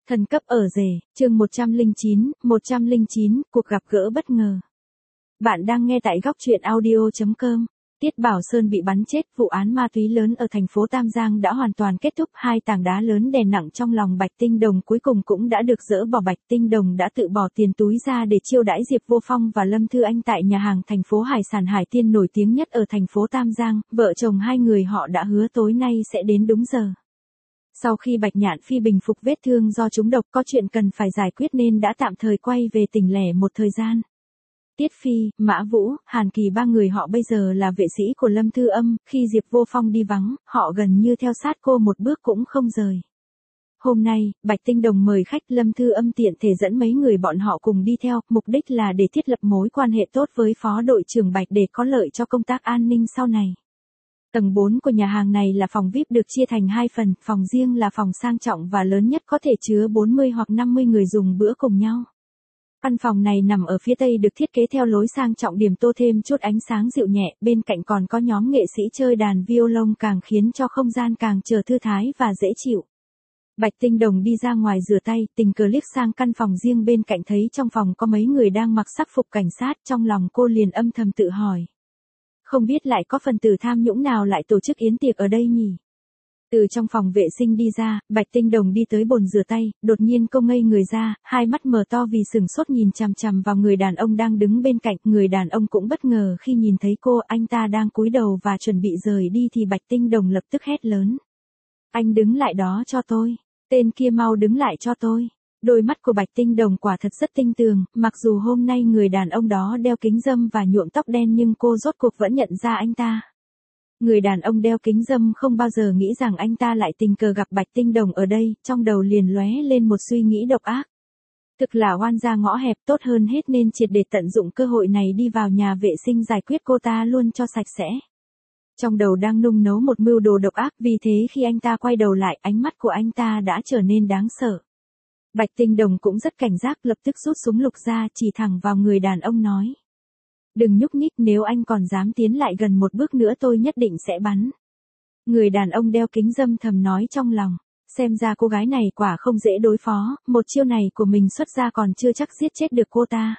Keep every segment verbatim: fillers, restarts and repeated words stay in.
Thần cấp ở rể, chương một trăm lẻ chín, một trăm lẻ chín, cuộc gặp gỡ bất ngờ. Bạn đang nghe tại góc truyện audio chấm com. Tiết Bảo Sơn bị bắn chết, vụ án ma túy lớn ở thành phố Tam Giang đã hoàn toàn kết thúc, hai tảng đá lớn đè nặng trong lòng Bạch Tinh Đồng cuối cùng cũng đã được dỡ bỏ. Bạch Tinh Đồng đã tự bỏ tiền túi ra để chiêu đãi Diệp Vô Phong và Lâm Thư Anh tại nhà hàng thành phố hải sản Hải Tiên nổi tiếng nhất ở thành phố Tam Giang, vợ chồng hai người họ đã hứa tối nay sẽ đến đúng giờ. Sau khi Bạch Nhạn Phi bình phục vết thương do trúng độc có chuyện cần phải giải quyết nên đã tạm thời quay về tỉnh lẻ một thời gian. Tiết Phi, Mã Vũ, Hàn Kỳ ba người họ bây giờ là vệ sĩ của Lâm Thư Âm, khi Diệp Vô Phong đi vắng, họ gần như theo sát cô một bước cũng không rời. Hôm nay, Bạch Tinh Đồng mời khách, Lâm Thư Âm tiện thể dẫn mấy người bọn họ cùng đi theo, mục đích là để thiết lập mối quan hệ tốt với phó đội trưởng Bạch để có lợi cho công tác an ninh sau này. Tầng bốn của nhà hàng này là phòng vi ai pi được chia thành hai phần, phòng riêng là phòng sang trọng và lớn nhất có thể chứa bốn mươi hoặc năm mươi người dùng bữa cùng nhau. Căn phòng này nằm ở phía tây được thiết kế theo lối sang trọng, điểm tô thêm chút ánh sáng dịu nhẹ, bên cạnh còn có nhóm nghệ sĩ chơi đàn violon càng khiến cho không gian càng trở thư thái và dễ chịu. Bạch Tinh Đồng đi ra ngoài rửa tay, tình cờ liếc sang căn phòng riêng bên cạnh thấy trong phòng có mấy người đang mặc sắc phục cảnh sát, trong lòng cô liền âm thầm tự hỏi. Không biết lại có phần tử tham nhũng nào lại tổ chức yến tiệc ở đây nhỉ? Từ trong phòng vệ sinh đi ra, Bạch Tinh Đồng đi tới bồn rửa tay, đột nhiên cô ngây người ra, hai mắt mở to vì sửng sốt nhìn chằm chằm vào người đàn ông đang đứng bên cạnh. Người đàn ông cũng bất ngờ khi nhìn thấy cô, anh ta đang cúi đầu và chuẩn bị rời đi thì Bạch Tinh Đồng lập tức hét lớn. Anh đứng lại đó cho tôi, tên kia mau đứng lại cho tôi. Đôi mắt của Bạch Tinh Đồng quả thật rất tinh tường, mặc dù hôm nay người đàn ông đó đeo kính râm và nhuộm tóc đen nhưng cô rốt cuộc vẫn nhận ra anh ta. Người đàn ông đeo kính râm không bao giờ nghĩ rằng anh ta lại tình cờ gặp Bạch Tinh Đồng ở đây, trong đầu liền lóe lên một suy nghĩ độc ác. Thực là oan gia ngõ hẹp, tốt hơn hết nên triệt để tận dụng cơ hội này đi vào nhà vệ sinh giải quyết cô ta luôn cho sạch sẽ. Trong đầu đang nung nấu một mưu đồ độc ác, vì thế khi anh ta quay đầu lại, ánh mắt của anh ta đã trở nên đáng sợ. Bạch Tinh Đồng cũng rất cảnh giác, lập tức rút súng lục ra chỉ thẳng vào người đàn ông nói. Đừng nhúc nhích, nếu anh còn dám tiến lại gần một bước nữa tôi nhất định sẽ bắn. Người đàn ông đeo kính râm thầm nói trong lòng, xem ra cô gái này quả không dễ đối phó, một chiêu này của mình xuất ra còn chưa chắc giết chết được cô ta.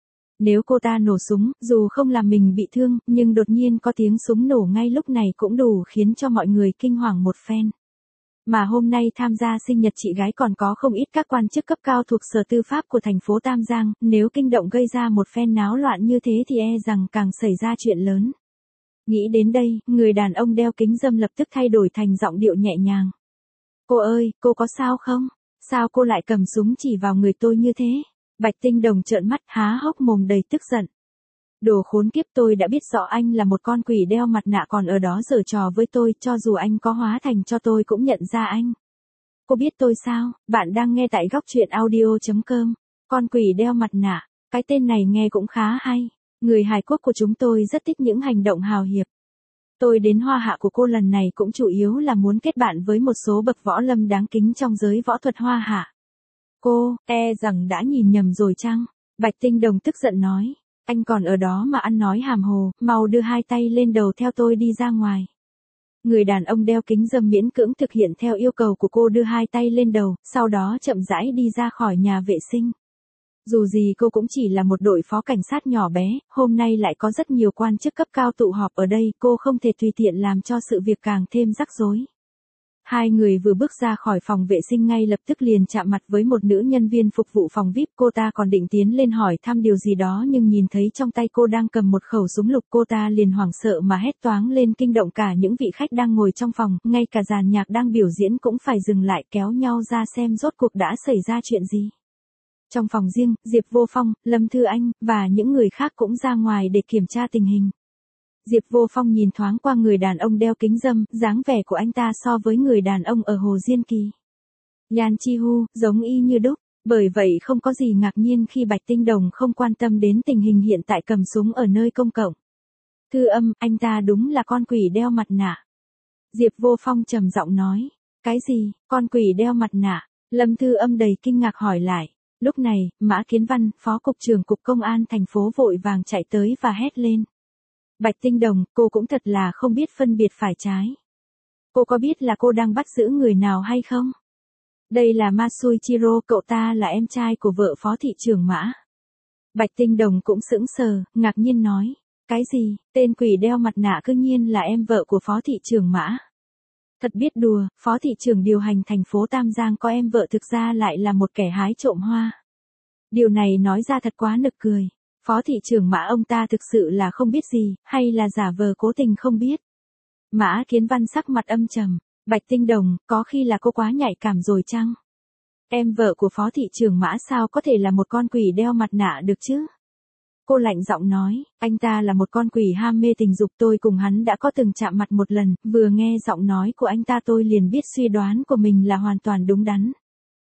Nếu cô ta nổ súng, dù không làm mình bị thương, nhưng đột nhiên có tiếng súng nổ ngay lúc này cũng đủ khiến cho mọi người kinh hoàng một phen. Mà hôm nay tham gia sinh nhật chị gái còn có không ít các quan chức cấp cao thuộc Sở Tư pháp của thành phố Tam Giang, nếu kinh động gây ra một phen náo loạn như thế thì e rằng càng xảy ra chuyện lớn. Nghĩ đến đây, người đàn ông đeo kính râm lập tức thay đổi thành giọng điệu nhẹ nhàng. Cô ơi, cô có sao không? Sao cô lại cầm súng chỉ vào người tôi như thế? Bạch Tinh Đồng trợn mắt há hốc mồm đầy tức giận. Đồ khốn kiếp, tôi đã biết rõ anh là một con quỷ đeo mặt nạ còn ở đó giở trò với tôi, cho dù anh có hóa thành cho tôi cũng nhận ra anh. Cô biết tôi sao? Bạn đang nghe tại góc truyện audio chấm com. Con quỷ đeo mặt nạ, cái tên này nghe cũng khá hay. Người Hài Quốc của chúng tôi rất thích những hành động hào hiệp. Tôi đến Hoa Hạ của cô lần này cũng chủ yếu là muốn kết bạn với một số bậc võ lâm đáng kính trong giới võ thuật Hoa Hạ. Cô, e rằng đã nhìn nhầm rồi chăng? Bạch Tinh Đồng tức giận nói. Anh còn ở đó mà ăn nói hàm hồ, mau đưa hai tay lên đầu theo tôi đi ra ngoài. Người đàn ông đeo kính râm miễn cưỡng thực hiện theo yêu cầu của cô, đưa hai tay lên đầu, sau đó chậm rãi đi ra khỏi nhà vệ sinh. Dù gì cô cũng chỉ là một đội phó cảnh sát nhỏ bé, hôm nay lại có rất nhiều quan chức cấp cao tụ họp ở đây, cô không thể tùy tiện làm cho sự việc càng thêm rắc rối. Hai người vừa bước ra khỏi phòng vệ sinh ngay lập tức liền chạm mặt với một nữ nhân viên phục vụ phòng vi ai pi, cô ta còn định tiến lên hỏi thăm điều gì đó nhưng nhìn thấy trong tay cô đang cầm một khẩu súng lục, cô ta liền hoảng sợ mà hét toáng lên, kinh động cả những vị khách đang ngồi trong phòng, ngay cả dàn nhạc đang biểu diễn cũng phải dừng lại kéo nhau ra xem rốt cuộc đã xảy ra chuyện gì. Trong phòng riêng, Diệp Vô Phong, Lâm Thư Anh, và những người khác cũng ra ngoài để kiểm tra tình hình. Diệp Vô Phong nhìn thoáng qua người đàn ông đeo kính râm, dáng vẻ của anh ta so với người đàn ông ở Hồ Diên Kỳ. Yan Chi Hu, giống y như đúc, bởi vậy không có gì ngạc nhiên khi Bạch Tinh Đồng không quan tâm đến tình hình hiện tại cầm súng ở nơi công cộng. Thư Âm, anh ta đúng là con quỷ đeo mặt nạ. Diệp Vô Phong trầm giọng nói. Cái gì, con quỷ đeo mặt nạ? Lâm Thư Âm đầy kinh ngạc hỏi lại. Lúc này, Mã Kiến Văn, Phó Cục trưởng Cục Công an thành phố vội vàng chạy tới và hét lên. Bạch Tinh Đồng, cô cũng thật là không biết phân biệt phải trái. Cô có biết là cô đang bắt giữ người nào hay không? Đây là Masuichiro, cậu ta là em trai của vợ phó thị trưởng Mã. Bạch Tinh Đồng cũng sững sờ, ngạc nhiên nói. Cái gì, tên quỷ đeo mặt nạ cư nhiên là em vợ của phó thị trưởng Mã. Thật biết đùa, phó thị trưởng điều hành thành phố Tam Giang có em vợ thực ra lại là một kẻ hái trộm hoa. Điều này nói ra thật quá nực cười. Phó thị trưởng Mã ông ta thực sự là không biết gì, hay là giả vờ cố tình không biết. Mã Kiến Văn sắc mặt âm trầm. Bạch Tinh Đồng, có khi là cô quá nhạy cảm rồi chăng? Em vợ của phó thị trưởng Mã sao có thể là một con quỷ đeo mặt nạ được chứ? Cô lạnh giọng nói, anh ta là một con quỷ ham mê tình dục, tôi cùng hắn đã có từng chạm mặt một lần, vừa nghe giọng nói của anh ta tôi liền biết suy đoán của mình là hoàn toàn đúng đắn.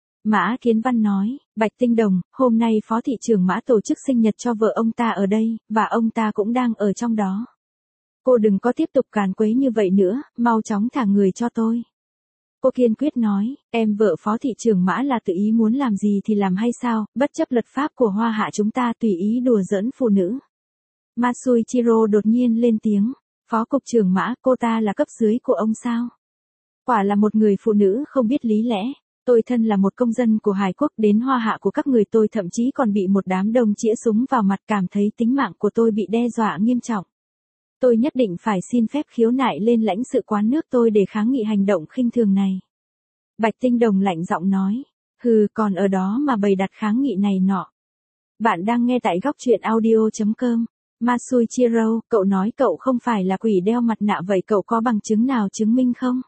Mã Kiến Văn nói, Bạch Tinh Đồng, hôm nay phó thị trưởng Mã tổ chức sinh nhật cho vợ ông ta ở đây, và ông ta cũng đang ở trong đó. Cô đừng có tiếp tục càn quấy như vậy nữa, mau chóng thả người cho tôi. Cô kiên quyết nói, em vợ phó thị trưởng Mã là tự ý muốn làm gì thì làm hay sao, bất chấp luật pháp của Hoa Hạ chúng ta tùy ý đùa giỡn phụ nữ. Masuichiro đột nhiên lên tiếng, phó cục trưởng Mã, cô ta là cấp dưới của ông sao? Quả là một người phụ nữ không biết lý lẽ. Tôi thân là một công dân của Hải Quốc, đến Hoa Hạ của các người tôi thậm chí còn bị một đám đông chĩa súng vào mặt, cảm thấy tính mạng của tôi bị đe dọa nghiêm trọng. Tôi nhất định phải xin phép khiếu nại lên lãnh sự quán nước tôi để kháng nghị hành động khinh thường này. Bạch Tinh Đồng lạnh giọng nói, hừ, còn ở đó mà bày đặt kháng nghị này nọ. Bạn đang nghe tại góc truyện audio chấm com. Masuichiro, cậu nói cậu không phải là quỷ đeo mặt nạ, vậy cậu có bằng chứng nào chứng minh không?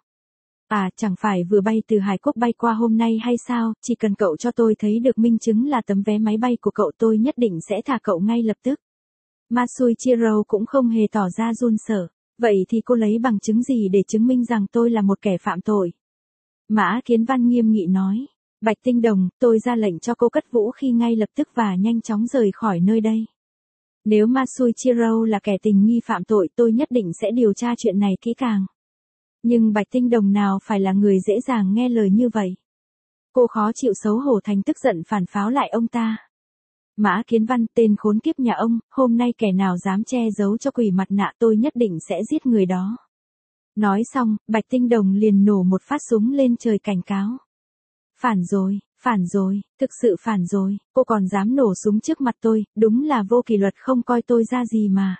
À, chẳng phải vừa bay từ Hải Quốc bay qua hôm nay hay sao, chỉ cần cậu cho tôi thấy được minh chứng là tấm vé máy bay của cậu tôi nhất định sẽ thả cậu ngay lập tức. Masuichiro cũng không hề tỏ ra run sợ. Vậy thì cô lấy bằng chứng gì để chứng minh rằng tôi là một kẻ phạm tội? Mã Kiến Văn nghiêm nghị nói. Bạch Tinh Đồng, tôi ra lệnh cho cô cất vũ khí ngay lập tức và nhanh chóng rời khỏi nơi đây. Nếu Masuichiro là kẻ tình nghi phạm tội tôi nhất định sẽ điều tra chuyện này kỹ càng. Nhưng Bạch Tinh Đồng nào phải là người dễ dàng nghe lời như vậy. Cô khó chịu xấu hổ thành tức giận phản pháo lại ông ta. Mã Kiến Văn, tên khốn kiếp nhà ông, hôm nay kẻ nào dám che giấu cho quỷ mặt nạ tôi nhất định sẽ giết người đó. Nói xong, Bạch Tinh Đồng liền nổ một phát súng lên trời cảnh cáo. Phản rồi, phản rồi, thực sự phản rồi, cô còn dám nổ súng trước mặt tôi, đúng là vô kỷ luật, không coi tôi ra gì mà.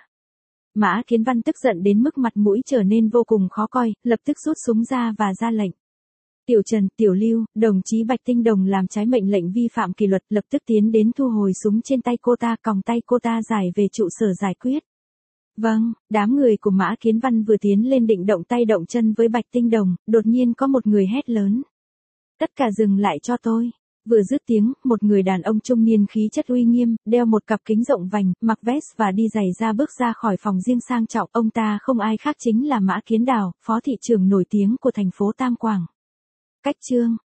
Mã Kiến Văn tức giận đến mức mặt mũi trở nên vô cùng khó coi, lập tức rút súng ra và ra lệnh. Tiểu Trần, Tiểu Lưu, đồng chí Bạch Tinh Đồng làm trái mệnh lệnh vi phạm kỷ luật, lập tức tiến đến thu hồi súng trên tay cô ta, còng tay cô ta giải về trụ sở giải quyết. Vâng, đám người của Mã Kiến Văn vừa tiến lên định động tay động chân với Bạch Tinh Đồng, đột nhiên có một người hét lớn. Tất cả dừng lại cho tôi. Vừa dứt tiếng, một người đàn ông trung niên khí chất uy nghiêm, đeo một cặp kính rộng vành, mặc vest và đi giày ra bước ra khỏi phòng riêng sang trọng. Ông ta không ai khác chính là Mã Kiến Đào, phó thị trưởng nổi tiếng của thành phố Tam Quảng. Cách chương